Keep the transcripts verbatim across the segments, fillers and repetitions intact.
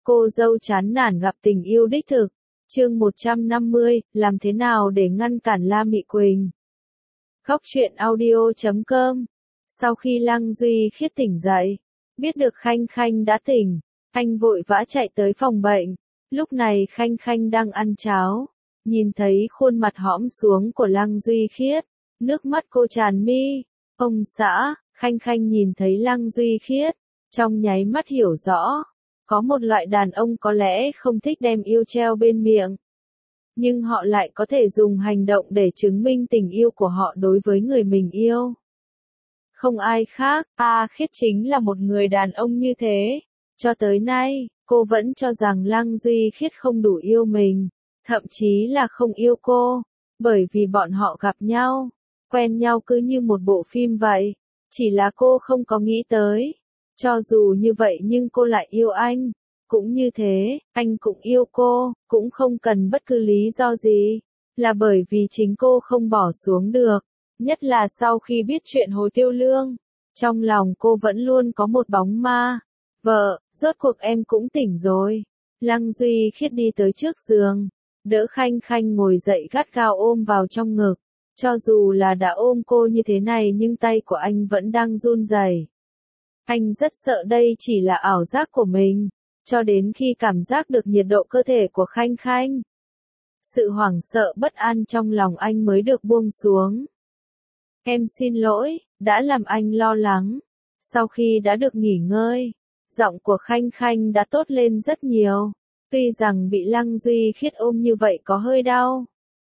Cô dâu chán nản gặp tình yêu đích thực. Chương một trăm năm mươi, làm thế nào để ngăn cản La Mị Quỳnh? Góc truyện audio chấm com. Sau khi Lăng Duy Khiết tỉnh dậy, biết được Khanh Khanh đã tỉnh, anh vội vã chạy tới phòng bệnh. Lúc này Khanh Khanh đang ăn cháo, nhìn thấy khuôn mặt hõm xuống của Lăng Duy Khiết, nước mắt cô tràn mi. Ông xã, Khanh Khanh nhìn thấy Lăng Duy Khiết, trong nháy mắt hiểu rõ. Có một loại đàn ông có lẽ không thích đem yêu treo bên miệng, nhưng họ lại có thể dùng hành động để chứng minh tình yêu của họ đối với người mình yêu. Không ai khác, A Khiết chính là một người đàn ông như thế. Cho tới nay, cô vẫn cho rằng Lăng Duy Khiết không đủ yêu mình, thậm chí là không yêu cô, bởi vì bọn họ gặp nhau, quen nhau cứ như một bộ phim vậy. Chỉ là cô không có nghĩ tới, cho dù như vậy nhưng cô lại yêu anh. Cũng như thế, anh cũng yêu cô, cũng không cần bất cứ lý do gì, là bởi vì chính cô không bỏ xuống được. Nhất là sau khi biết chuyện Hồ Tiêu Lương, trong lòng cô vẫn luôn có một bóng ma. Vợ, rốt cuộc em cũng tỉnh rồi. Lăng Duy Khiết đi tới trước giường, đỡ Khanh Khanh ngồi dậy gắt gao ôm vào trong ngực. Cho dù là đã ôm cô như thế này nhưng tay của anh vẫn đang run rẩy. Anh rất sợ đây chỉ là ảo giác của mình, cho đến khi cảm giác được nhiệt độ cơ thể của Khanh Khanh. Sự hoảng sợ bất an trong lòng anh mới được buông xuống. Em xin lỗi, đã làm anh lo lắng. Sau khi đã được nghỉ ngơi, giọng của Khanh Khanh đã tốt lên rất nhiều. Tuy rằng bị Lăng Duy Khiết ôm như vậy có hơi đau,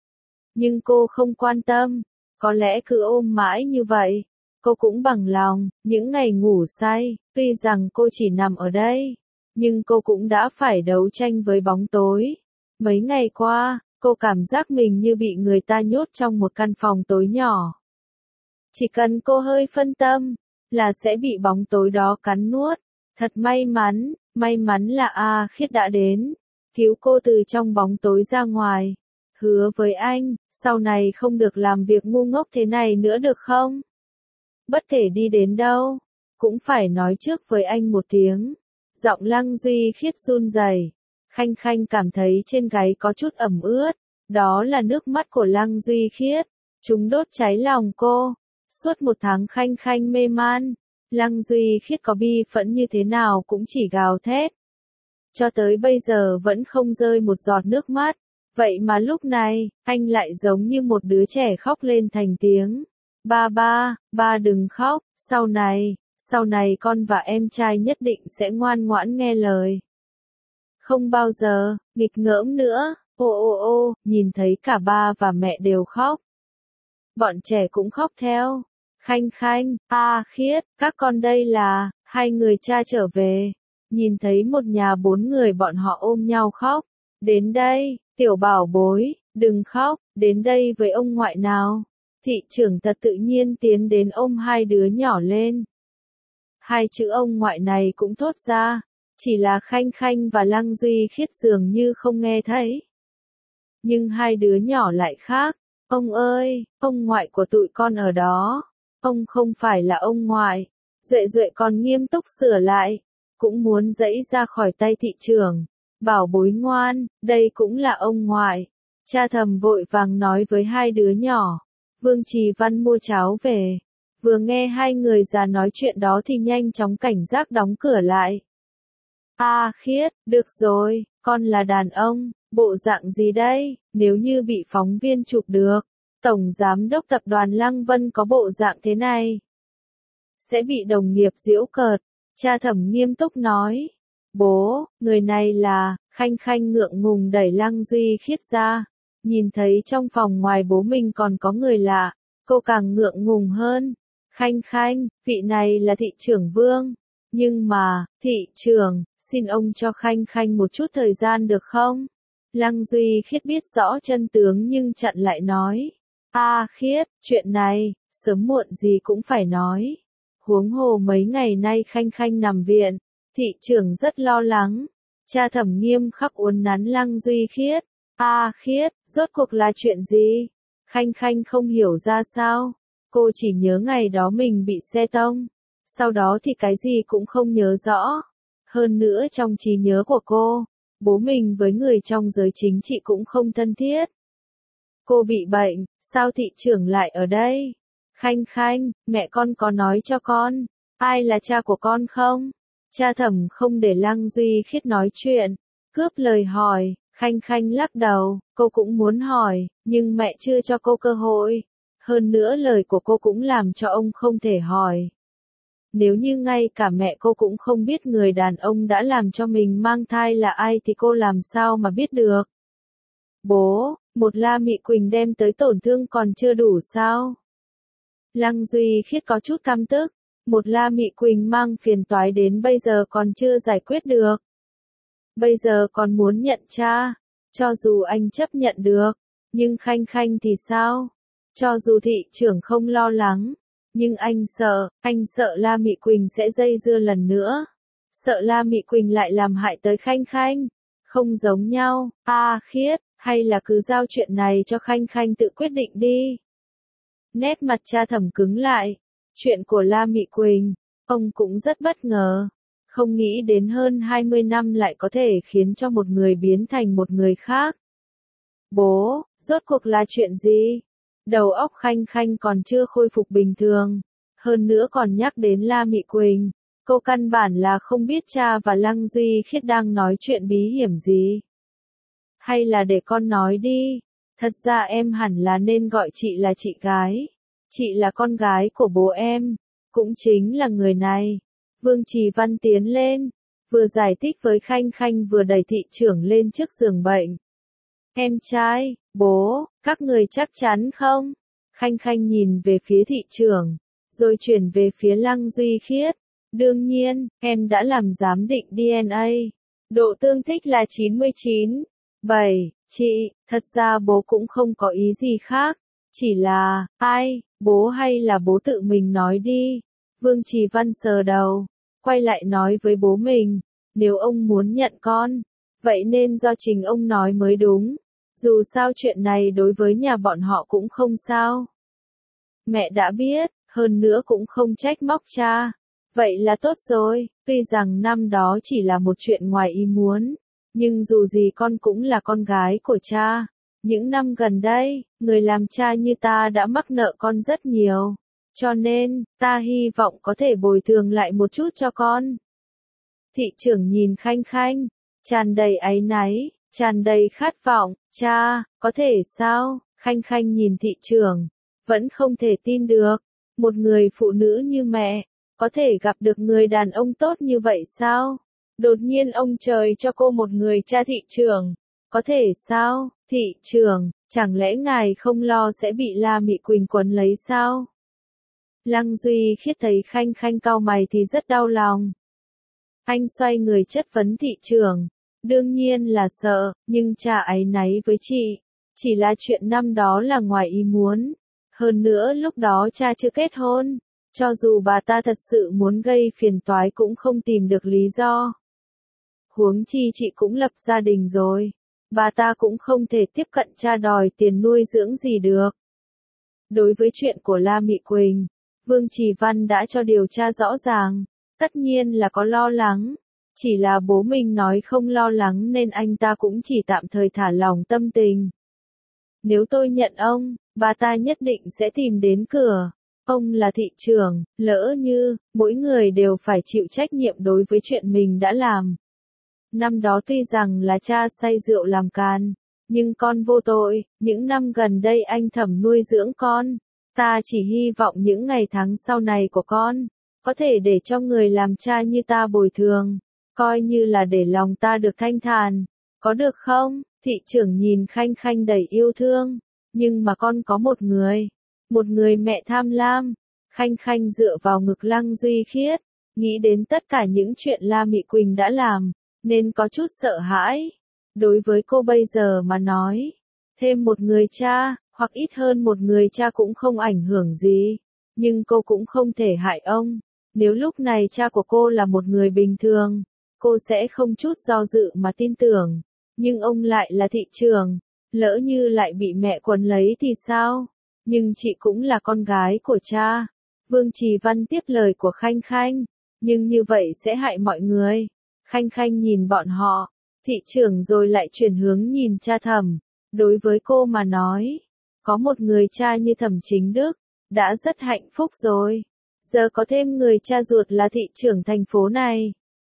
nhưng cô không quan tâm. Có lẽ cứ ôm mãi như vậy, cô cũng bằng lòng. Những ngày ngủ say, tuy rằng cô chỉ nằm ở đây, nhưng cô cũng đã phải đấu tranh với bóng tối. Mấy ngày qua, cô cảm giác mình như bị người ta nhốt trong một căn phòng tối nhỏ. Chỉ cần cô hơi phân tâm, là sẽ bị bóng tối đó cắn nuốt. Thật may mắn, may mắn là A Khiết đã đến, cứu cô từ trong bóng tối ra ngoài. Hứa với anh, sau này không được làm việc ngu ngốc thế này nữa được không? Bất kể đi đến đâu, cũng phải nói trước với anh một tiếng. Giọng Lăng Duy Khiết run rẩy. Khanh Khanh cảm thấy trên gáy có chút ẩm ướt. Đó là nước mắt của Lăng Duy Khiết. Chúng đốt cháy lòng cô. Suốt một tháng Khanh Khanh mê man. Lăng Duy Khiết có bi phẫn như thế nào cũng chỉ gào thét. Cho tới bây giờ vẫn không rơi một giọt nước mắt. Vậy mà lúc này, anh lại giống như một đứa trẻ khóc lên thành tiếng. Ba ba, ba đừng khóc, sau này, sau này con và em trai nhất định sẽ ngoan ngoãn nghe lời. Không bao giờ, nghịch ngợm nữa. Ô ô ô, nhìn thấy cả ba và mẹ đều khóc. Bọn trẻ cũng khóc theo. Khanh Khanh, A Khiết, các con đây là, hai người cha trở về. Nhìn thấy một nhà bốn người bọn họ ôm nhau khóc. Đến đây, tiểu bảo bối, đừng khóc, đến đây với ông ngoại nào. Thị trưởng thật tự nhiên tiến đến ôm hai đứa nhỏ lên. Hai chữ ông ngoại này cũng thốt ra, chỉ là Khanh Khanh và Lăng Duy Khiết dường như không nghe thấy. Nhưng hai đứa nhỏ lại khác. Ông ơi, ông ngoại của tụi con ở đó. Ông không phải là ông ngoại. Duệ Duệ còn nghiêm túc sửa lại, cũng muốn giãy ra khỏi tay thị trưởng. Bảo bối ngoan, đây cũng là ông ngoại. Cha Thầm vội vàng nói với hai đứa nhỏ. Vương Trì Văn mua cháo về. Vừa nghe hai người già nói chuyện đó thì nhanh chóng cảnh giác đóng cửa lại. A Khiết, được rồi, con là đàn ông, bộ dạng gì đây? Nếu như bị phóng viên chụp được, Tổng Giám đốc Tập đoàn Lăng Vân có bộ dạng thế này, sẽ bị đồng nghiệp giễu cợt. Cha Thẩm nghiêm túc nói. Bố, người này là, Khanh Khanh ngượng ngùng đẩy Lăng Duy Khiết ra. Nhìn thấy trong phòng ngoài bố mình còn có người lạ, cô càng ngượng ngùng hơn. Khanh Khanh, vị này là thị trưởng Vương. Nhưng mà, thị trưởng, xin ông cho Khanh Khanh một chút thời gian được không? Lăng Duy Khiết biết rõ chân tướng nhưng chặn lại nói. A Khiết, chuyện này, sớm muộn gì cũng phải nói. Huống hồ mấy ngày nay Khanh Khanh nằm viện, thị trưởng rất lo lắng. Cha Thẩm nghiêm khắc uốn nắn Lăng Duy Khiết. A Khiết, rốt cuộc là chuyện gì? Khanh Khanh không hiểu ra sao. Cô chỉ nhớ ngày đó mình bị xe tông. Sau đó thì cái gì cũng không nhớ rõ. Hơn nữa trong trí nhớ của cô, bố mình với người trong giới chính trị cũng không thân thiết. Cô bị bệnh, sao thị trưởng lại ở đây? Khanh Khanh, mẹ con có nói cho con, ai là cha của con không? Cha Thẩm không để Lăng Duy Khiết nói chuyện, cướp lời hỏi. Khanh Khanh lắc đầu, cô cũng muốn hỏi, nhưng mẹ chưa cho cô cơ hội. Hơn nữa lời của cô cũng làm cho ông không thể hỏi. Nếu như ngay cả mẹ cô cũng không biết người đàn ông đã làm cho mình mang thai là ai thì cô làm sao mà biết được? Bố, một La Mị Quỳnh đem tới tổn thương còn chưa đủ sao? Lăng Duy Khiết có chút căm tức, một La Mị Quỳnh mang phiền toái đến bây giờ còn chưa giải quyết được. Bây giờ còn muốn nhận cha, cho dù anh chấp nhận được, nhưng Khanh Khanh thì sao? Cho dù thị trưởng không lo lắng, nhưng anh sợ, anh sợ La Mị Quỳnh sẽ dây dưa lần nữa. Sợ La Mị Quỳnh lại làm hại tới Khanh Khanh. Không giống nhau, a à, Khiết, hay là cứ giao chuyện này cho Khanh Khanh tự quyết định đi. Nét mặt cha Thẩm cứng lại. Chuyện của La Mị Quỳnh, ông cũng rất bất ngờ. Không nghĩ đến hơn hai mươi năm lại có thể khiến cho một người biến thành một người khác. Bố, rốt cuộc là chuyện gì? Đầu óc Khanh Khanh còn chưa khôi phục bình thường. Hơn nữa còn nhắc đến La Mị Quỳnh. Cô căn bản là không biết cha và Lăng Duy Khiết đang nói chuyện bí hiểm gì. Hay là để con nói đi. Thật ra em hẳn là nên gọi chị là chị gái. Chị là con gái của bố em. Cũng chính là người này. Vương Trì Văn tiến lên. Vừa giải thích với Khanh Khanh vừa đẩy thị trưởng lên trước giường bệnh. Em trai, bố, các người chắc chắn không? Khanh Khanh nhìn về phía thị trưởng. Rồi chuyển về phía Lăng Duy Khiết. Đương nhiên, em đã làm giám định đê en a. Độ tương thích là chín mươi chín. bảy, chị, thật ra bố cũng không có ý gì khác. Chỉ là, ai, bố hay là bố tự mình nói đi. Vương Trì Văn sờ đầu, quay lại nói với bố mình. Nếu ông muốn nhận con, vậy nên do chính ông nói mới đúng. Dù sao chuyện này đối với nhà bọn họ cũng không sao. Mẹ đã biết, hơn nữa cũng không trách móc cha. Vậy là tốt rồi, tuy rằng năm đó chỉ là một chuyện ngoài ý muốn, nhưng dù gì con cũng là con gái của cha. Những năm gần đây, người làm cha như ta đã mắc nợ con rất nhiều. Cho nên, ta hy vọng có thể bồi thường lại một chút cho con. Thị trưởng nhìn Khanh Khanh, tràn đầy áy náy, tràn đầy khát vọng, cha, có thể sao? Khanh Khanh nhìn thị trưởng, vẫn không thể tin được. Một người phụ nữ như mẹ, có thể gặp được người đàn ông tốt như vậy sao? Đột nhiên ông trời cho cô một người cha thị trưởng. Có thể sao? Thị trưởng, chẳng lẽ ngài không lo sẽ bị La Mị Quỳnh quấn lấy sao? Lăng Duy Khiết thấy Khanh Khanh cau mày thì rất đau lòng. Anh xoay người chất vấn thị trưởng. Đương nhiên là sợ, nhưng cha áy náy với chị. Chỉ là chuyện năm đó là ngoài ý muốn. Hơn nữa lúc đó cha chưa kết hôn. Cho dù bà ta thật sự muốn gây phiền toái cũng không tìm được lý do. Huống chi chị cũng lập gia đình rồi. Bà ta cũng không thể tiếp cận cha đòi tiền nuôi dưỡng gì được. Đối với chuyện của La Mị Quỳnh, Vương Trì Văn đã cho điều tra rõ ràng. Tất nhiên là có lo lắng. Chỉ là bố mình nói không lo lắng nên anh ta cũng chỉ tạm thời thả lỏng tâm tình. Nếu tôi nhận ông, bà ta nhất định sẽ tìm đến cửa. Ông là thị trưởng, lỡ như, mỗi người đều phải chịu trách nhiệm đối với chuyện mình đã làm. Năm đó tuy rằng là cha say rượu làm càn, nhưng con vô tội, những năm gần đây anh Thẩm nuôi dưỡng con. Ta chỉ hy vọng những ngày tháng sau này của con, có thể để cho người làm cha như ta bồi thường, coi như là để lòng ta được thanh thản. Có được không? Thị trưởng nhìn Khanh Khanh đầy yêu thương, nhưng mà con có một người. Một người mẹ tham lam. Khanh Khanh dựa vào ngực Lăng Duy Khiết, nghĩ đến tất cả những chuyện La Mị Quỳnh đã làm, nên có chút sợ hãi. Đối với cô bây giờ mà nói, thêm một người cha, hoặc ít hơn một người cha cũng không ảnh hưởng gì. Nhưng cô cũng không thể hại ông. Nếu lúc này cha của cô là một người bình thường, cô sẽ không chút do dự mà tin tưởng. Nhưng ông lại là thị trưởng, lỡ như lại bị mẹ quấn lấy thì sao? Nhưng chị cũng là con gái của cha. Vương Trì Văn tiếp lời của Khanh Khanh. Nhưng như vậy sẽ hại mọi người. Khanh Khanh nhìn bọn họ, thị trưởng rồi lại chuyển hướng nhìn cha Thẩm. Đối với cô mà nói, có một người cha như Thẩm Chính Đức, đã rất hạnh phúc rồi. Giờ có thêm người cha ruột là thị trưởng thành phố này.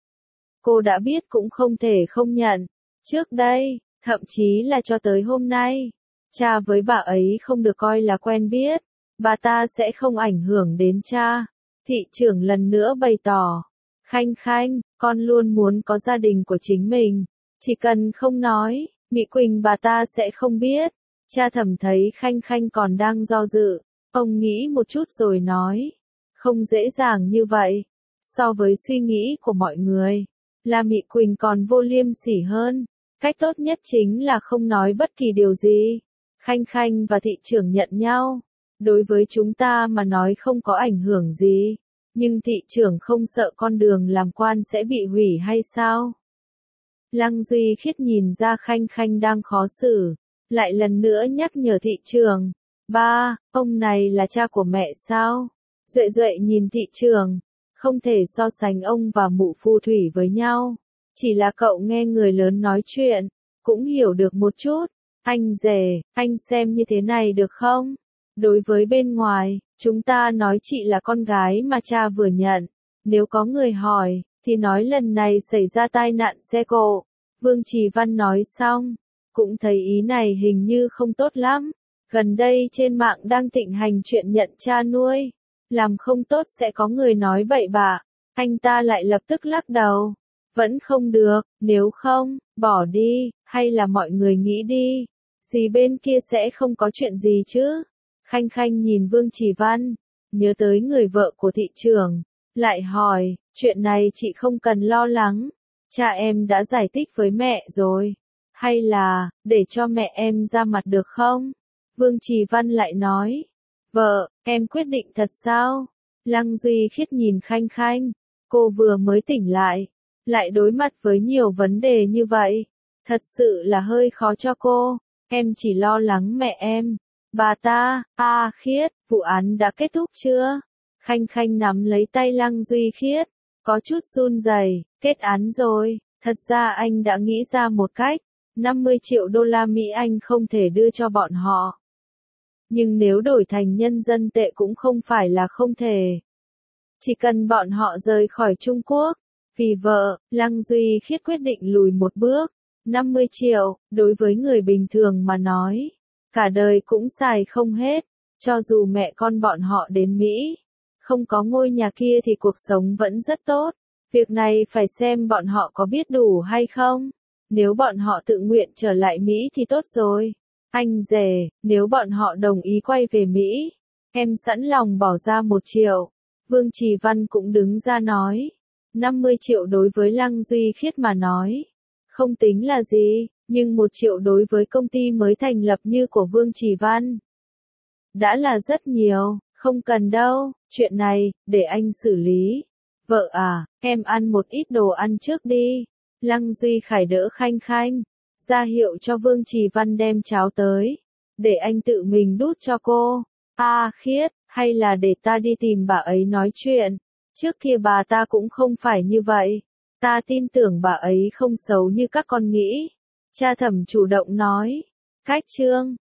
Cô đã biết cũng không thể không nhận. Trước đây, thậm chí là cho tới hôm nay, cha với bà ấy không được coi là quen biết. Bà ta sẽ không ảnh hưởng đến cha. Thị trưởng lần nữa bày tỏ. Khanh Khanh, con luôn muốn có gia đình của chính mình. Chỉ cần không nói, Mỹ Quỳnh bà ta sẽ không biết. Cha Thẩm thấy Khanh Khanh còn đang do dự. Ông nghĩ một chút rồi nói. Không dễ dàng như vậy. So với suy nghĩ của mọi người, là Mỹ Quỳnh còn vô liêm sỉ hơn. Cách tốt nhất chính là không nói bất kỳ điều gì. Khanh Khanh và thị trưởng nhận nhau. Đối với chúng ta mà nói không có ảnh hưởng gì. Nhưng thị trưởng không sợ con đường làm quan sẽ bị hủy hay sao? Lăng Duy Khiết nhìn ra Khanh Khanh đang khó xử. Lại lần nữa nhắc nhở thị trưởng. Ba, ông này là cha của mẹ sao? Duệ Duệ nhìn thị trưởng. Không thể so sánh ông và mụ phù thủy với nhau. Chỉ là cậu nghe người lớn nói chuyện. Cũng hiểu được một chút. Anh rể, anh xem như thế này được không? Đối với bên ngoài, chúng ta nói chị là con gái mà cha vừa nhận. Nếu có người hỏi, thì nói lần này xảy ra tai nạn xe cộ. Vương Trì Văn nói xong, cũng thấy ý này hình như không tốt lắm. Gần đây trên mạng đang thịnh hành chuyện nhận cha nuôi. Làm không tốt sẽ có người nói bậy bạ. Anh ta lại lập tức lắc đầu. Vẫn không được, nếu không, bỏ đi, hay là mọi người nghĩ đi. Dì bên kia sẽ không có chuyện gì chứ. Khanh Khanh nhìn Vương Trì Văn, nhớ tới người vợ của thị trưởng, lại hỏi, chuyện này chị không cần lo lắng, cha em đã giải thích với mẹ rồi, hay là, để cho mẹ em ra mặt được không? Vương Trì Văn lại nói, vợ, em quyết định thật sao? Lăng Duy Khiết nhìn Khanh Khanh, cô vừa mới tỉnh lại, lại đối mặt với nhiều vấn đề như vậy, thật sự là hơi khó cho cô, em chỉ lo lắng mẹ em. Bà ta, a Khiết, vụ án đã kết thúc chưa? Khanh Khanh nắm lấy tay Lăng Duy Khiết, có chút run rẩy, kết án rồi, thật ra anh đã nghĩ ra một cách, năm mươi triệu đô la Mỹ anh không thể đưa cho bọn họ. Nhưng nếu đổi thành nhân dân tệ cũng không phải là không thể. Chỉ cần bọn họ rời khỏi Trung Quốc, vì vợ, Lăng Duy Khiết quyết định lùi một bước, năm mươi triệu, đối với người bình thường mà nói. Cả đời cũng xài không hết, cho dù mẹ con bọn họ đến Mỹ, không có ngôi nhà kia thì cuộc sống vẫn rất tốt. Việc này phải xem bọn họ có biết đủ hay không. Nếu bọn họ tự nguyện trở lại Mỹ thì tốt rồi. Anh rể, nếu bọn họ đồng ý quay về Mỹ, em sẵn lòng bỏ ra một triệu. Vương Trì Văn cũng đứng ra nói, năm mươi triệu đối với Lăng Duy Khiết mà nói, không tính là gì. Nhưng một triệu đối với công ty mới thành lập như của Vương Trì Văn đã là rất nhiều, không cần đâu, chuyện này, để anh xử lý. Vợ à, em ăn một ít đồ ăn trước đi. Lăng Duy Khải đỡ Khanh Khanh, ra hiệu cho Vương Trì Văn đem cháo tới, để anh tự mình đút cho cô. A Khiết, hay là để ta đi tìm bà ấy nói chuyện, trước kia bà ta cũng không phải như vậy. Ta tin tưởng bà ấy không xấu như các con nghĩ. Cha Thẩm chủ động nói. Cách chương